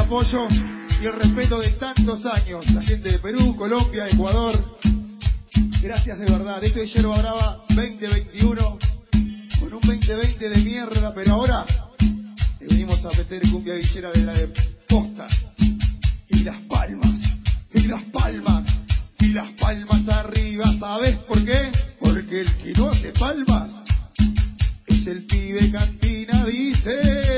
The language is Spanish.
apoyo y el respeto de tantos años. La gente de Perú, Colombia, Ecuador. Gracias de verdad. Esto es Yerba Brava 2021. Con un 2020 de mierda, pero ahora le venimos a meter cumbia villera de la de posta. Y las palmas, y las palmas, y las palmas arriba. ¿Sabes por qué? Porque el que no hace palmas es el pibe cantina, dice.